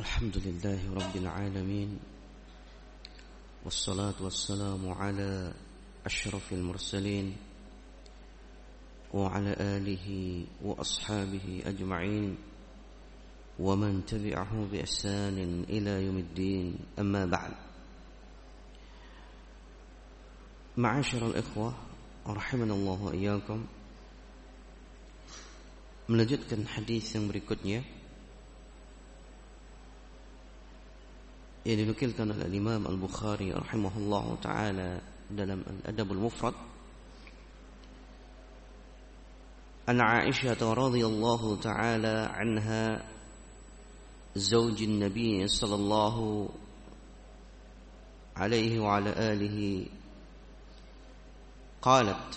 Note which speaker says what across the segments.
Speaker 1: الحمد لله رب العالمين والصلاة والسلام على أشرف المرسلين وعلى آله وأصحابه أجمعين ومن تبعه بإحسان إلى يوم الدين أما بعد. Ma'asyiral ikhwah rahimanallahu wa iyyakum, melanjutkan hadis yang berikutnya yang dinukilkan oleh Imam Al-Bukhari rahimahullahu taala dalam Al-Adabul Mufrad an Aisyah radhiyallahu taala anha zaujin Nabi sallallahu alaihi wa ala alihi قالت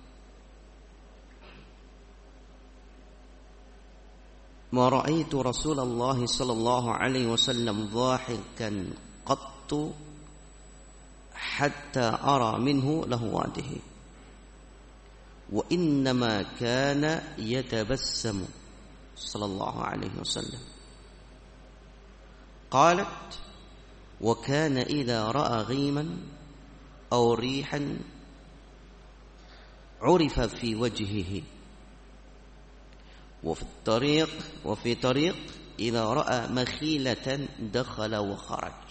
Speaker 1: ما رأيت رسول الله صلى الله عليه وسلم ضاحكا قط حتى أرى منه لهواته وإنما كان يتبسم صلى الله عليه وسلم. قالت وكان إذا رأى غيما أو ريحا عرف في وجهه وفي طريق إذا رأى مخيلة دخل وخرج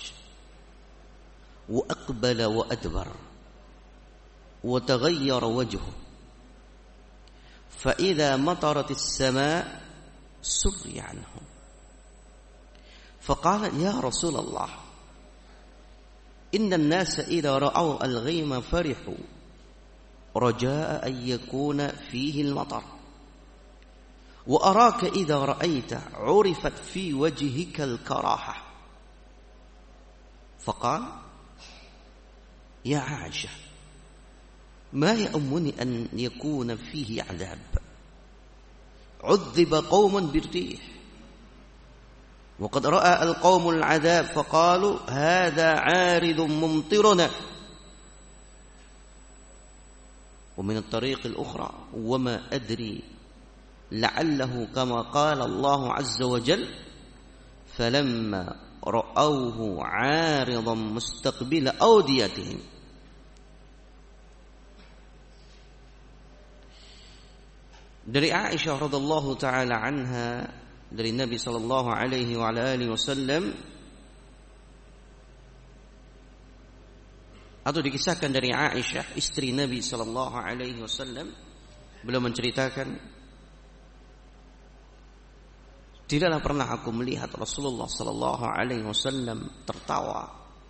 Speaker 1: وأقبل وأدبر وتغير وجهه فإذا مطرت السماء سري عنه فقال يا رسول الله إن الناس إذا رأوا الغيم فرحوا رجاء أن يكون فيه المطر وأراك إذا رأيت عرفت في وجهك الكراهة. فقال يا عائشة ما يؤمني أن يكون فيه عذاب عذب قوم بالريح وقد رأى القوم العذاب فقالوا هذا عارض ممطرنا. ومن الطريق الأخرى وما أدري لعله كما قال الله عز وجل فلما رأوه عارضا مستقبل أوديتهم. Dari Aisyah radhiyallahu taala anha dari Nabi sallallahu alaihi wa alihi wasallam, atau dikisahkan dari Aisyah istri Nabi sallallahu alaihi wasallam, beliau menceritakan, tidaklah pernah aku melihat Rasulullah sallallahu alaihi wasallam tertawa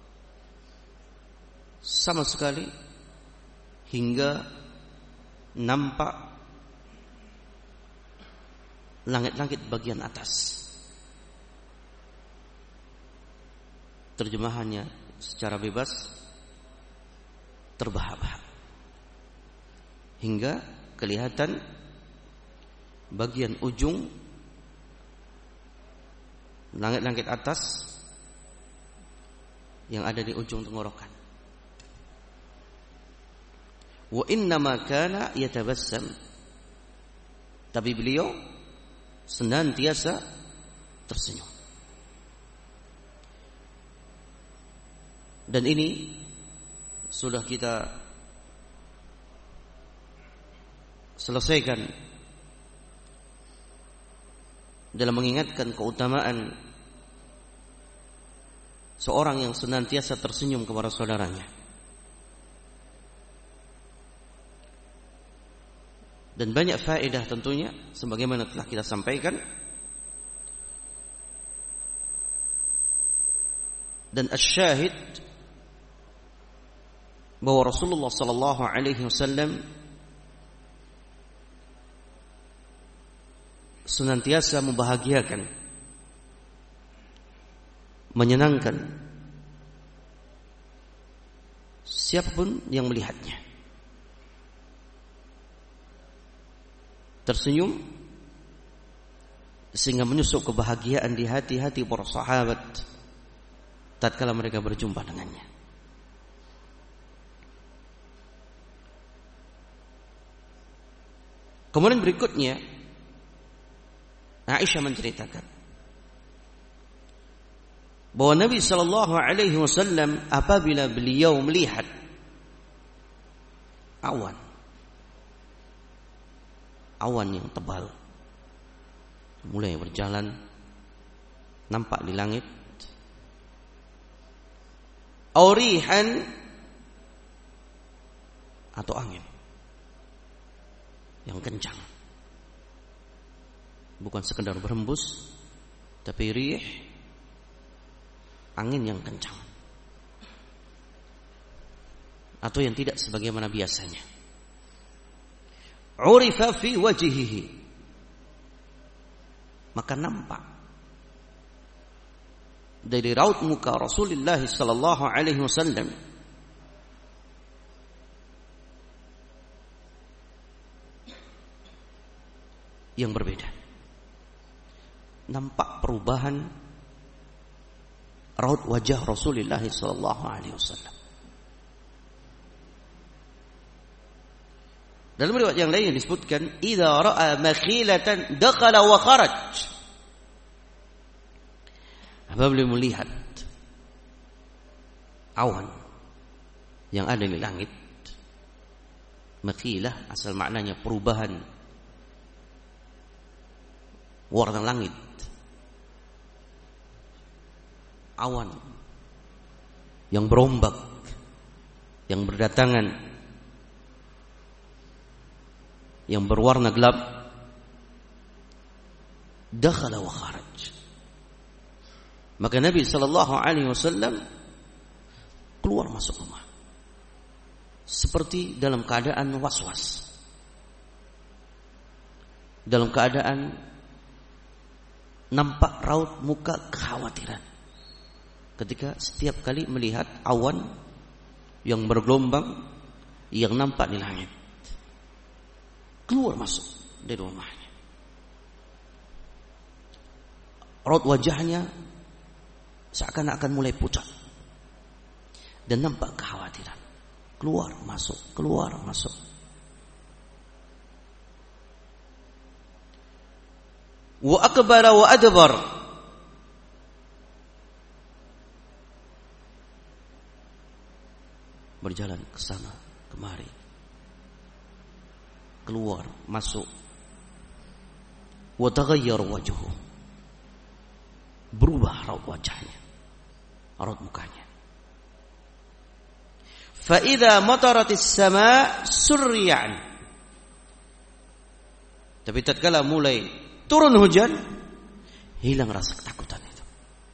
Speaker 1: sama sekali hingga nampak langit-langit bagian atas. Terjemahannya secara bebas, terbahak-bahak hingga kelihatan bagian ujung langit-langit atas yang ada di ujung tenggorokan. Wa innama kana yatabassam, tapi beliau senantiasa tersenyum. Dan ini sudah kita selesaikan dalam mengingatkan keutamaan seorang yang senantiasa tersenyum kepada saudaranya. Dan banyak faedah tentunya sebagaimana telah kita sampaikan. Dan asyahid bahwa Rasulullah sallallahu alaihi wasallam senantiasa membahagiakan, menyenangkan siapapun yang melihatnya. Tersenyum sehingga menyusup kebahagiaan di hati-hati para sahabat tatkala mereka berjumpa dengannya. Kemudian berikutnya Aisyah menceritakan bahwa Nabi sallallahu alaihi wasallam apabila beliau melihat awan yang tebal mulai berjalan nampak di langit, aurihan atau angin yang kencang, bukan sekedar berhembus, tapi rih, angin yang kencang, atau yang tidak sebagaimana biasanya. Urifa fi wajhihi, maka nampak dari raut muka Rasulullah sallallahu alaihi wasallam yang berbeda. Nampak perubahan raut wajah Rasulullah sallallahu alaihi wasallam. Dalam riwayat yang lain disebutkan, "Idza ra'a makhilatan dakhala wa kharaj." Apabila melihat awan yang ada di langit, makhilah asal maknanya perubahan warna langit, awan yang berombak, yang berdatangan, yang berwarna gelap, dakhala wa kharaj. Maka Nabi sallallahu alaihi wasallam keluar masuk rumah seperti dalam keadaan was-was, dalam keadaan nampak raut muka kekhawatiran ketika setiap kali melihat awan yang bergelombang yang nampak di langit. Keluar masuk dari rumahnya, raut wajahnya seakan-akan mulai pucat dan nampak kekhawatiran. Keluar masuk, keluar masuk. Wa akbara wa adbar, berjalan ke sana kemari, keluar masuk. Wa taghayyar wajhuhu, berubah raut wajahnya, raut mukanya. Fa idza mataratis sama surriyan, tapi tatkala mulai turun hujan, hilang rasa ketakutan itu.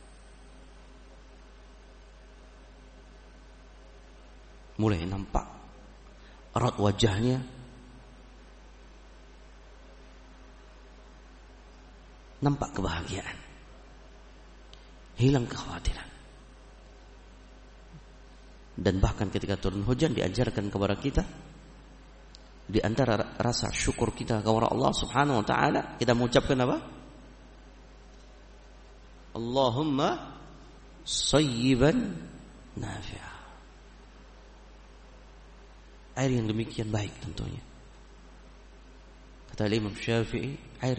Speaker 1: Mulai nampak raut wajahnya nampak kebahagiaan, hilang kekhawatiran. Dan bahkan ketika turun hujan diajarkan kepada kita, di antara rasa syukur kita kepada Allah Subhanahu wa taala, kita mengucapkan apa? Allahumma sayyiban nafi'a. Air yang demikian baik tentunya. Kata Imam Syafi'i, air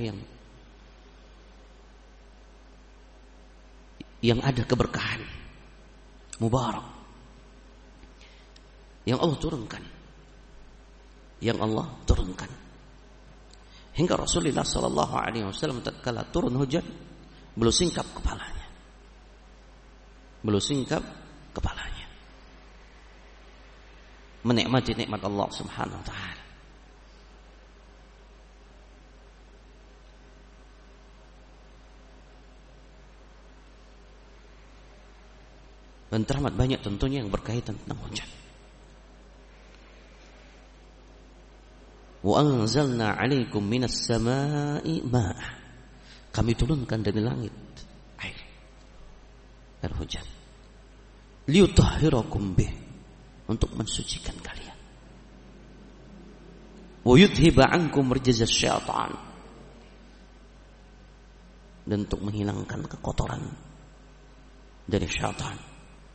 Speaker 1: yang ada keberkahan, mubarak, yang Allah turunkan, hingga Rasulullah sallallahu alaihi wasallam tatkala turun hujan beliau singkap kepalanya, menikmati nikmat Allah Subhanahu wa taala. Dan teramat banyak tentunya yang berkaitan tentang hujan. Wa anzalna 'alaikum minas sama'i ma'a. Kami turunkan dari langit air hujan. Liyutahhirakum bih, untuk mensucikan kalian. Wa yudhiba 'ankum rijzas syaitan, dan untuk menghilangkan kekotoran dari syaitan.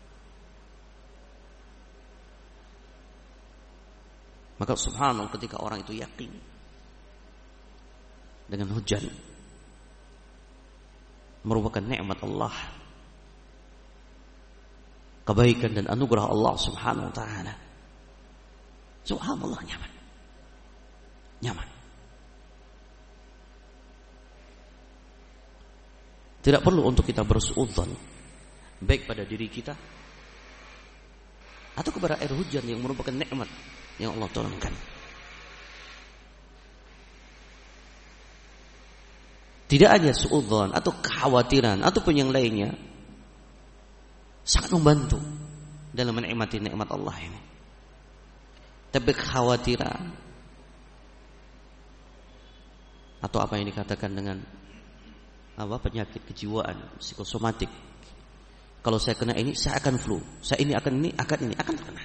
Speaker 1: Maka subhanallah, ketika orang itu yakin dengan hujan merupakan nikmat Allah, kebaikan dan anugerah Allah Subhanahu wa taala. Subhanallah, nyaman. Nyaman. Tidak perlu untuk kita bersuudzon baik pada diri kita atau kepada air hujan yang merupakan nikmat yang Allah turunkan. Tidak hanya suudzon atau kekhawatiran ataupun yang lainnya, sangat membantu dalam menikmati nikmat Allah ini. Tapi kekhawatiran atau apa yang dikatakan dengan penyakit kejiwaan, psikosomatik. Kalau saya kena ini, saya akan flu. Saya ini akan terkena.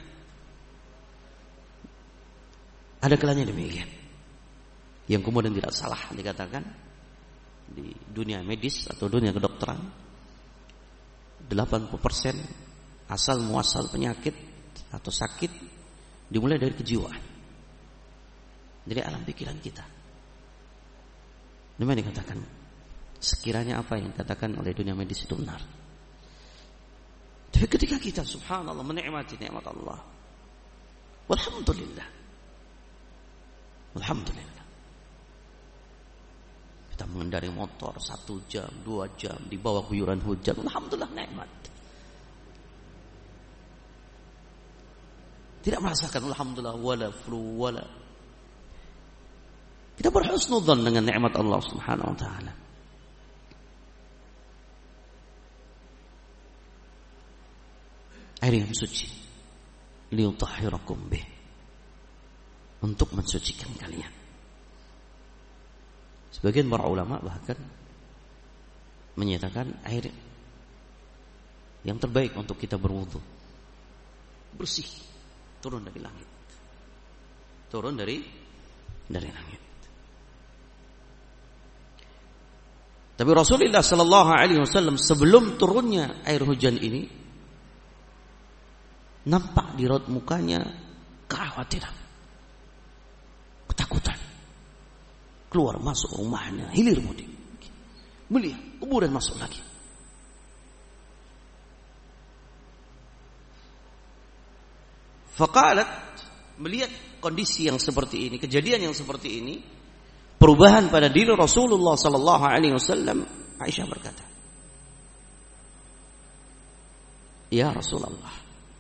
Speaker 1: Ada kalanya demikian. Yang kemudian tidak salah dikatakan di dunia medis atau dunia kedokteran, 80% asal muasal penyakit atau sakit dimulai dari kejiwaan, dari alam pikiran kita. Demikian dikatakan, sekiranya apa yang dikatakan oleh dunia medis itu benar. Tapi ketika kita subhanallah menikmati nikmat Allah, walhamdulillah, kita mengendari motor 1 jam, 2 jam di bawah guyuran hujan, alhamdulillah nikmat. Tidak merasakan alhamdulillah wala flu wala. Kita berhusnudzon dengan nikmat Allah Subhanahu wa taala. Air yang suci, liyutahhirakum bih, untuk mensucikan kalian. Sebagian para ulama bahkan menyatakan air yang terbaik untuk kita berwudu, bersih, turun dari langit. Turun dari langit. Tapi Rasulullah sallallahu alaihi wasallam sebelum turunnya air hujan ini, nampak di raut mukanya kekhawatiran, ketakutan. Keluar masuk rumahnya, hilir mudik, melihat kuburan masuk lagi. Faqalat, melihat kondisi yang seperti ini, kejadian yang seperti ini, perubahan pada diri Rasulullah sallallahu alaihi wasallam, Aisyah berkata, "Ya Rasulullah,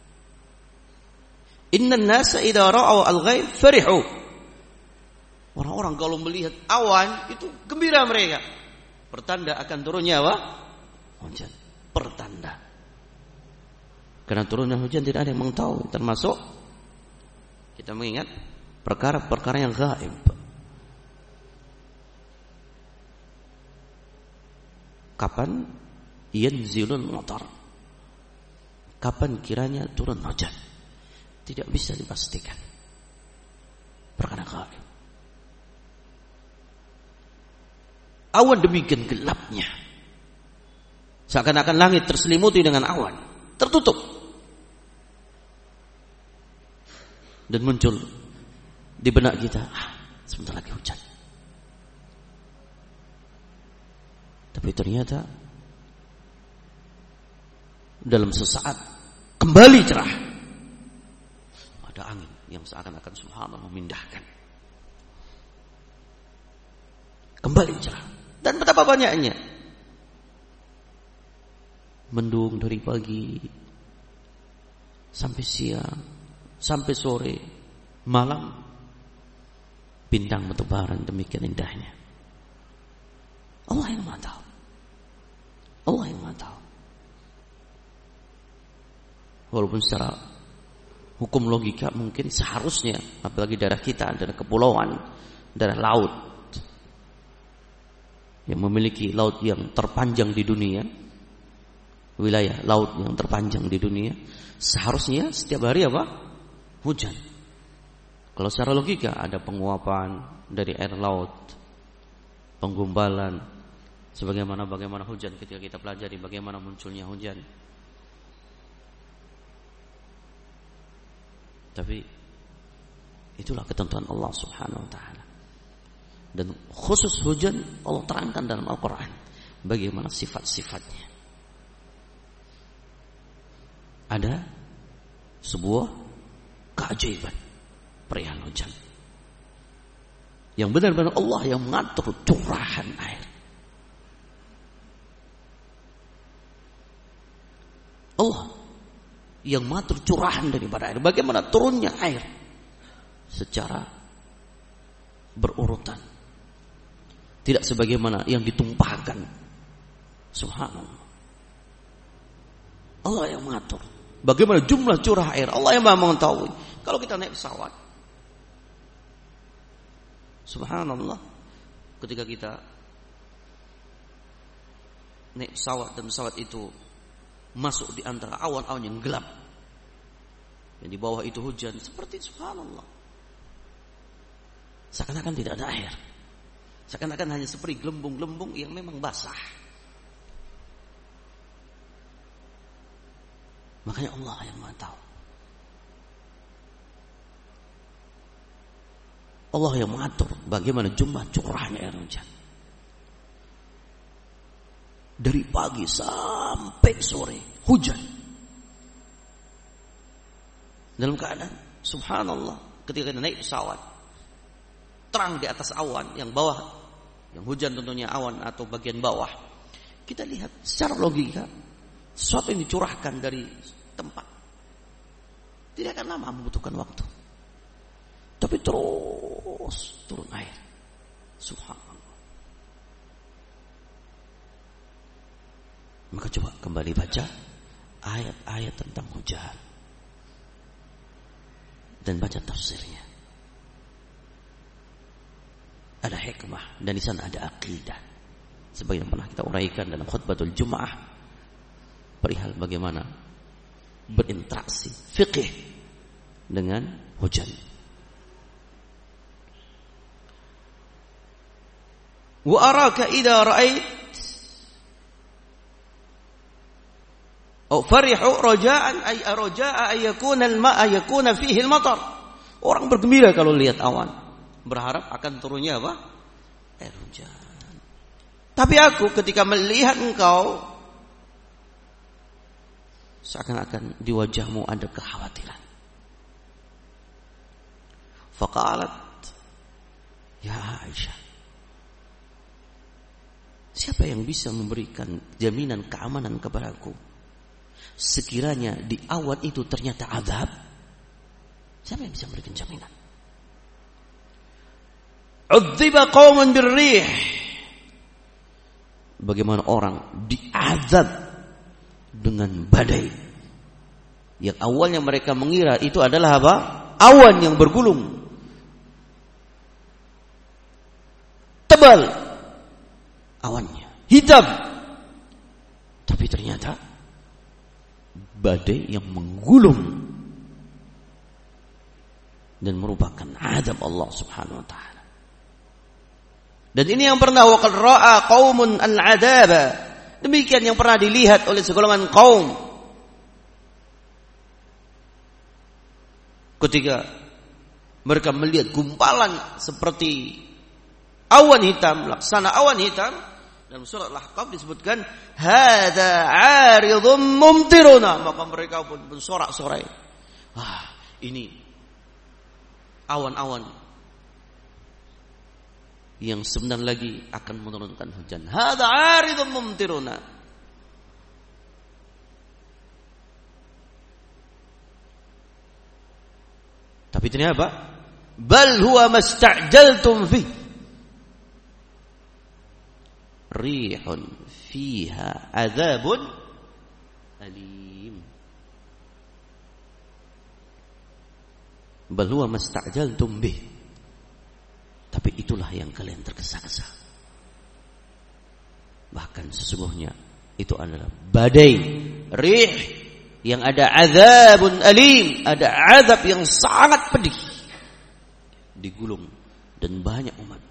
Speaker 1: innan nasa idza ra'aw al-ghaib farihu." Orang-orang kalau melihat awan itu gembira mereka. Pertanda akan turunnya apa? Hujan. Pertanda. Karena turunnya hujan tidak ada yang mengetahui, termasuk kita mengingat perkara-perkara yang gaib. Kapan yanzilul matar? Kapan kiranya turun hujan? Tidak bisa dipastikan. Perkara gaib. Awan demikian gelapnya, seakan-akan langit terselimuti dengan awan, tertutup, dan muncul di benak kita, sebentar lagi hujan. Tapi ternyata dalam sesaat kembali cerah. Ada angin yang seakan-akan subhanallah memindahkan. Kembali cerah. Dan betapa banyaknya. Mendung dari pagi sampai siang, sampai sore, malam, bintang bertebaran demikian indahnya. Allah yang Maha tahu. Allah yang Maha tahu. Walaupun secara hukum logika mungkin seharusnya, apalagi daerah kita, daerah kepulauan, daerah laut, yang memiliki laut yang terpanjang di dunia, wilayah laut yang terpanjang di dunia, seharusnya setiap hari apa? Hujan. Kalau secara logika ada penguapan dari air laut, penggombalan, bagaimana hujan ketika kita pelajari bagaimana munculnya hujan. Tapi itulah ketentuan Allah Subhanahu wa taala. Dan khusus hujan Allah terangkan dalam Al-Quran bagaimana sifat-sifatnya. ada sebuah keajaiban perihal hujan. Yang benar-benar Allah yang mengatur curahan air. Allah yang mengatur curahan daripada air. Bagaimana turunnya air secara berurutan. Tidak sebagaimana yang ditumpahkan. Subhanallah. Allah yang mengatur. Bagaimana jumlah curah air. Allah yang mengetahui. Kalau kita naik pesawat. Subhanallah. Ketika kita naik pesawat dan pesawat itu masuk di antara awan-awan yang gelap. Yang di bawah itu hujan. Seperti subhanallah. Seakan-akan tidak ada air. Seakan-akan hanya seperti gelembung-gelembung yang memang basah. Makanya Allah yang Maha tahu. Allah yang mengatur bagaimana jumlah curahan air hujan. Dari pagi sampai sore hujan. Dalam keadaan subhanallah ketika kita naik pesawat terang di atas awan yang bawah, yang hujan tentunya awan atau bagian bawah. Kita lihat secara logika sesuatu yang dicurahkan dari tempat tidak akan lama membutuhkan waktu. Tapi terus turun air. Subhanallah. Maka coba kembali baca ayat-ayat tentang hujan. Dan baca tafsirnya. Ada hikmah dan di sana ada akidah. Sebagai yang pernah kita uraikan dalam khutbatul Jum'ah perihal bagaimana berinteraksi fikih dengan hujan. Wa araka idza ra'ait farihu raja'an ay raja'a ay yakuna al-ma'a yakuna fihi al-matar. Orang bergembira kalau lihat awan, berharap akan turunnya apa? Air hujan. Tapi aku ketika melihat engkau seakan-akan di wajahmu ada kekhawatiran. Faqalat ya Aisyah, siapa yang bisa memberikan jaminan keamanan kepadaku? Sekiranya di awan itu ternyata azab, siapa yang bisa memberikan jaminan? Udziba qauman birrih. Bagaimana orang diazab dengan badai. Yang awalnya mereka mengira itu adalah apa? Awan yang bergulung. Tebal awannya, hitam. Tapi ternyata badai yang menggulung dan merupakan azab Allah Subhanahu wa taala. Dan ini yang pernah waqad ra'a qaumun al-'adaba. Demikian yang pernah dilihat oleh segolongan kaum ketika mereka melihat gumpalan seperti awan hitam, laksana awan hitam. Dalam surat Al-Ahqaf disebutkan hadza 'aridhum mumtiruna, maka mereka pun bersorak-sorai. Wah, ini awan-awan yang sebentar lagi akan menurunkan hujan. Hadza 'aridhum mumtiruna. Tapi ternyata apa? Bal huwa masta'jaltum fi. Rihun fiha adzabun alim. Bal huwa masta'jaltum bih. Tapi itulah yang kalian tergesa-gesa. Bahkan sesungguhnya itu adalah badai, rih yang ada azabun alim, ada azab yang sangat pedih. Digulung dan banyak umat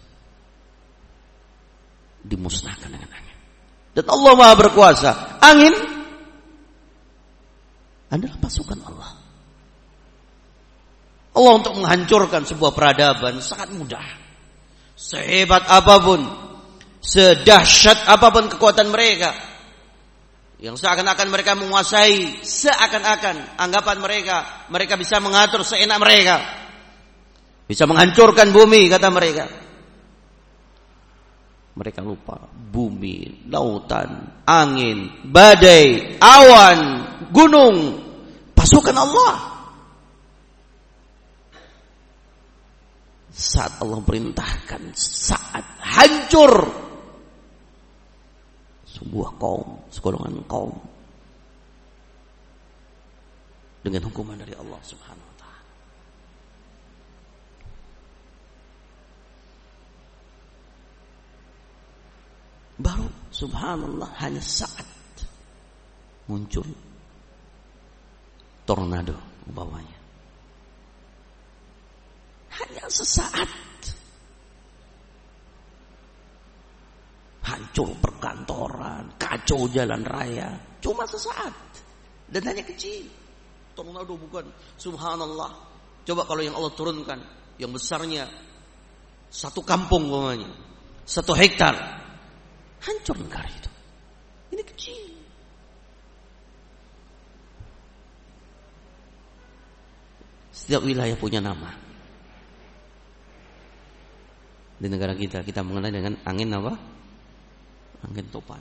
Speaker 1: dimusnahkan dengan angin. Dan Allah Maha berkuasa. Angin adalah pasukan Allah. Allah untuk menghancurkan sebuah peradaban sangat mudah. Sehebat apapun, sedahsyat apapun kekuatan mereka, Yang seakan-akan mereka menguasai, seakan-akan anggapan mereka bisa mengatur seenak mereka. Bisa menghancurkan bumi, kata mereka. Mereka lupa bumi, lautan, angin, badai, awan, gunung, pasukan Allah. Saat Allah perintahkan, saat hancur sebuah kaum, segolongan kaum, dengan hukuman dari Allah Subhanahu wa ta'ala. Baru subhanallah hanya saat muncul tornado umpamanya. Hanya sesaat hancur perkantoran, kacau jalan raya, cuma sesaat dan hanya kecil. Tornado bukan, subhanallah. Coba kalau yang Allah turunkan, yang besarnya satu kampung umpamanya, 1 hektar, hancur negara itu. Ini kecil. Setiap wilayah punya nama. Di negara kita mengenal dengan angin apa? Angin topan.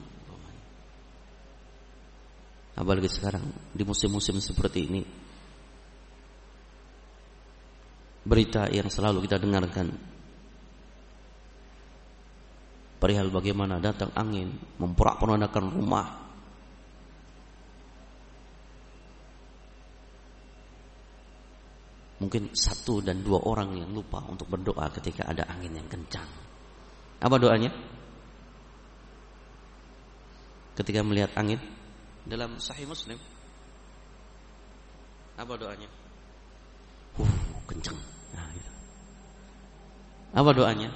Speaker 1: Apalagi sekarang di musim-musim seperti ini, berita yang selalu kita dengarkan perihal bagaimana datang angin memporak-porandakan rumah. Mungkin 1 dan 2 orang yang lupa untuk berdoa ketika ada angin yang kencang. Apa doanya? Ketika melihat angin dalam Sahih Muslim, apa doanya? Kencang. Nah, gitu. Apa doanya?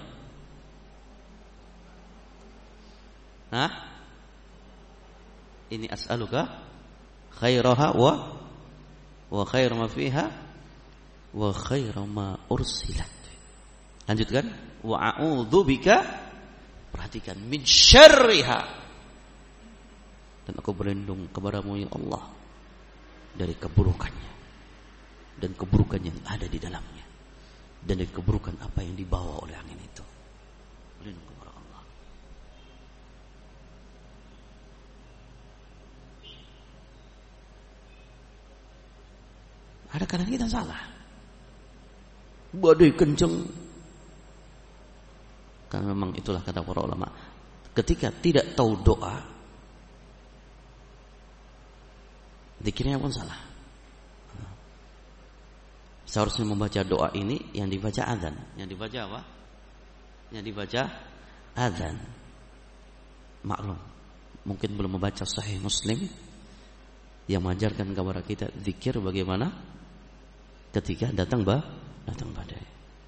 Speaker 1: Ini as'aluka khairaha wa khair ma fiha wa khairu ma ursilat. Lanjutkan, wa a'udzubika, perhatikan, min syarriha, dan aku berlindung kepadamu ya Allah dari keburukannya dan keburukan yang ada di dalamnya dan dari keburukan apa yang dibawa oleh angin itu. Berlindung kepada Allah. Ada kadang kita salah. Badai kencang. Karena memang itulah kata para ulama, ketika tidak tahu doa, zikirnya pun salah. Seharusnya membaca doa ini yang dibaca azan. Yang dibaca apa? Yang dibaca azan. Maklum, mungkin belum membaca Sahih Muslim yang mengajarkan kepada kita zikir bagaimana ketika datang badai.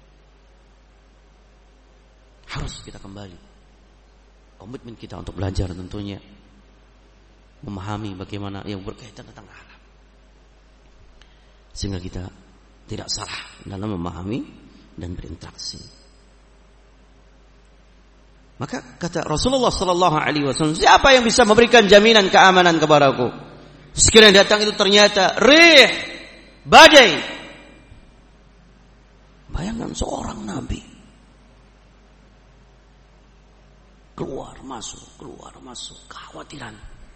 Speaker 1: Harus kita kembali. Komitmen kita untuk belajar tentunya memahami bagaimana yang berkaitan tentang alam, sehingga kita tidak salah dalam memahami dan berinteraksi. Maka kata Rasulullah sallallahu alaihi wasallam, siapa yang bisa memberikan jaminan keamanan kepadaku sekiranya datang itu ternyata rih, badai. Bayangkan seorang nabi keluar masuk, kekhawatiran.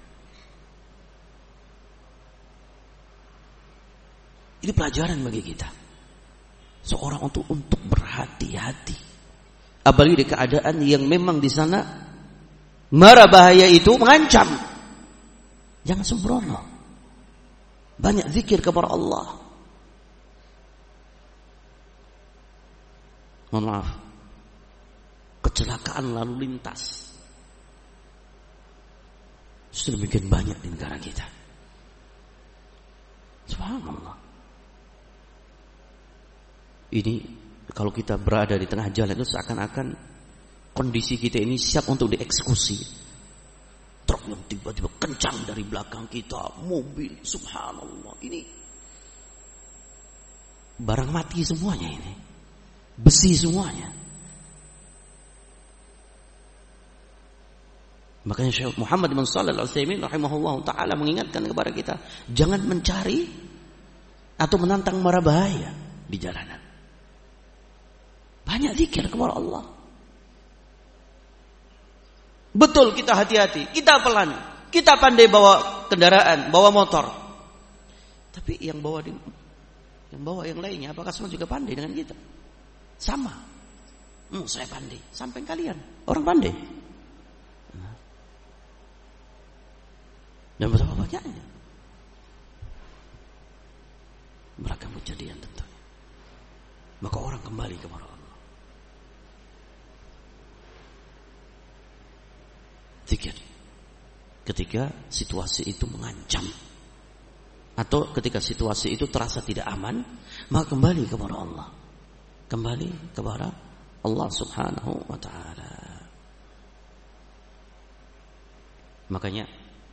Speaker 1: Ini pelajaran bagi kita. Seorang untuk berhati-hati. Apalagi di keadaan yang memang di sana mara bahaya itu mengancam. Jangan sembrono. Banyak zikir kepada Allah. Mohon maaf, kecelakaan lalu lintas sedemikian banyak di negara kita. Subhanallah. Ini kalau kita berada di tengah jalan itu seakan-akan kondisi kita ini siap untuk dieksekusi. Truk yang tiba-tiba kencang dari belakang kita, mobil, subhanallah. Ini barang mati semuanya ini. Besi semuanya. Makanya Syekh Muhammad bin Shalih Al-Utsaimin rahimahullah taala mengingatkan kepada kita, jangan mencari atau menantang mara bahaya di jalanan. Banyak zikir kepada Allah. Betul, kita hati-hati, kita pelan, kita pandai bawa kendaraan, bawa motor. Tapi yang bawa yang lainnya, apakah semua juga pandai dengan kita? Sama. Saya pandai, sampai kalian orang pandai. Dan betapa banyaknya beragam kejadian tentunya. Maka orang kembali kepada Allah. Zikir ketika situasi itu mengancam, atau ketika situasi itu terasa tidak aman, maka kembali kepada Allah. Kembali kepada Allah Subhanahu wa ta'ala. Makanya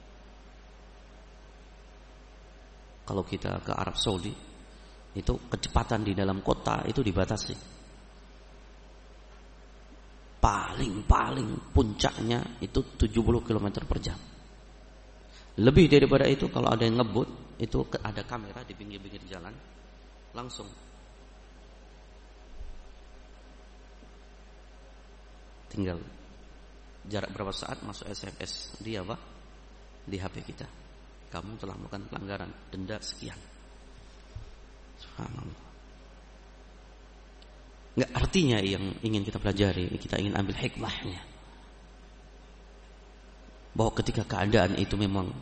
Speaker 1: kalau kita ke Arab Saudi, itu kecepatan di dalam kota itu dibatasi. Paling puncaknya itu 70 km per jam. Lebih daripada itu kalau ada yang ngebut, itu ada kamera di pinggir-pinggir jalan, langsung tinggal jarak berapa saat masuk SMS di HP kita. Kamu telah melakukan pelanggaran, denda sekian. Subhanallah. Enggak, artinya yang ingin kita pelajari, kita ingin ambil hikmahnya, bahwa ketika keadaan itu memang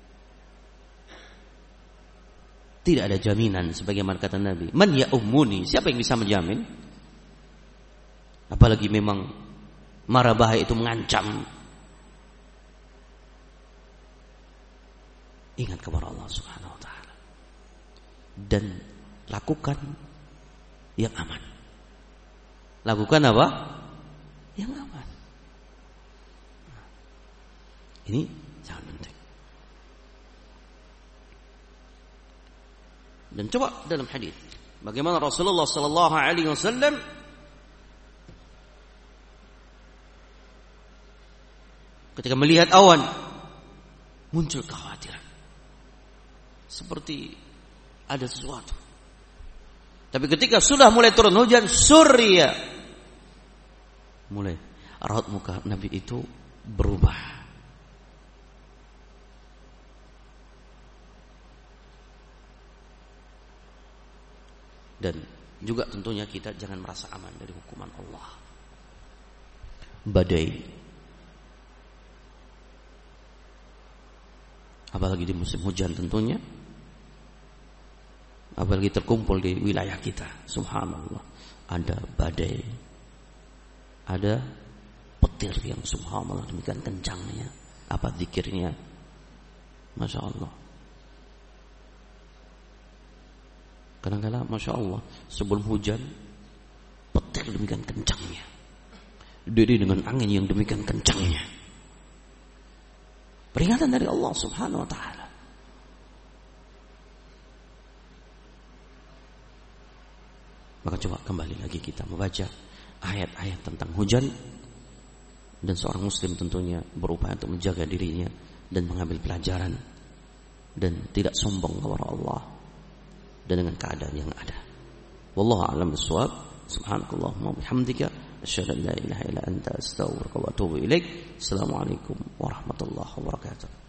Speaker 1: tidak ada jaminan, sebagaimana kata Nabi, man ya ummuni, siapa yang bisa menjamin? Apalagi memang mara bahaya itu mengancam. Ingat kepada Allah Subhanahu wa ta'ala dan lakukan yang aman. Lakukan apa? Yang aman. Ini sangat penting. Dan coba dalam hadis bagaimana Rasulullah sallallahu alaihi wasallam ketika melihat awan muncul kekhawatiran, seperti ada sesuatu. Tapi ketika sudah mulai turun hujan, surya, mulai raut muka Nabi itu berubah. Dan juga tentunya kita jangan merasa aman dari hukuman Allah. Badai, apalagi di musim hujan tentunya, apalagi terkumpul di wilayah kita. Subhanallah, ada badai, ada petir yang subhanallah demikian kencangnya, apa zikirnya, Masya Allah. Kadang-kadang Masya Allah sebelum hujan petir demikian kencangnya, diri dengan angin yang demikian kencangnya. Peringatan dari Allah Subhanahu wa ta'ala. Maka coba kembali lagi kita membaca ayat-ayat tentang hujan, dan seorang muslim tentunya berupaya untuk menjaga dirinya dan mengambil pelajaran dan tidak sombong kepada Allah dan dengan keadaan yang ada. Wallahu a'lam bishawab. Subhanakallahumma wa bihamdika asyhadu an la ilaha illa anta astaghfiruka wa atubu ilaik. Assalamualaikum warahmatullahi wabarakatuh.